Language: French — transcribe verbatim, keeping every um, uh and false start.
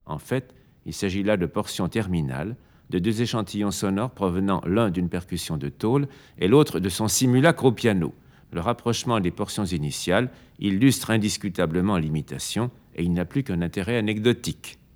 En fait, il s'agit là de portions terminales, de deux échantillons sonores provenant l'un d'une percussion de tôle et l'autre de son simulacre au piano. Le rapprochement des portions initiales illustre indiscutablement l'imitation et il n'a plus qu'un intérêt anecdotique.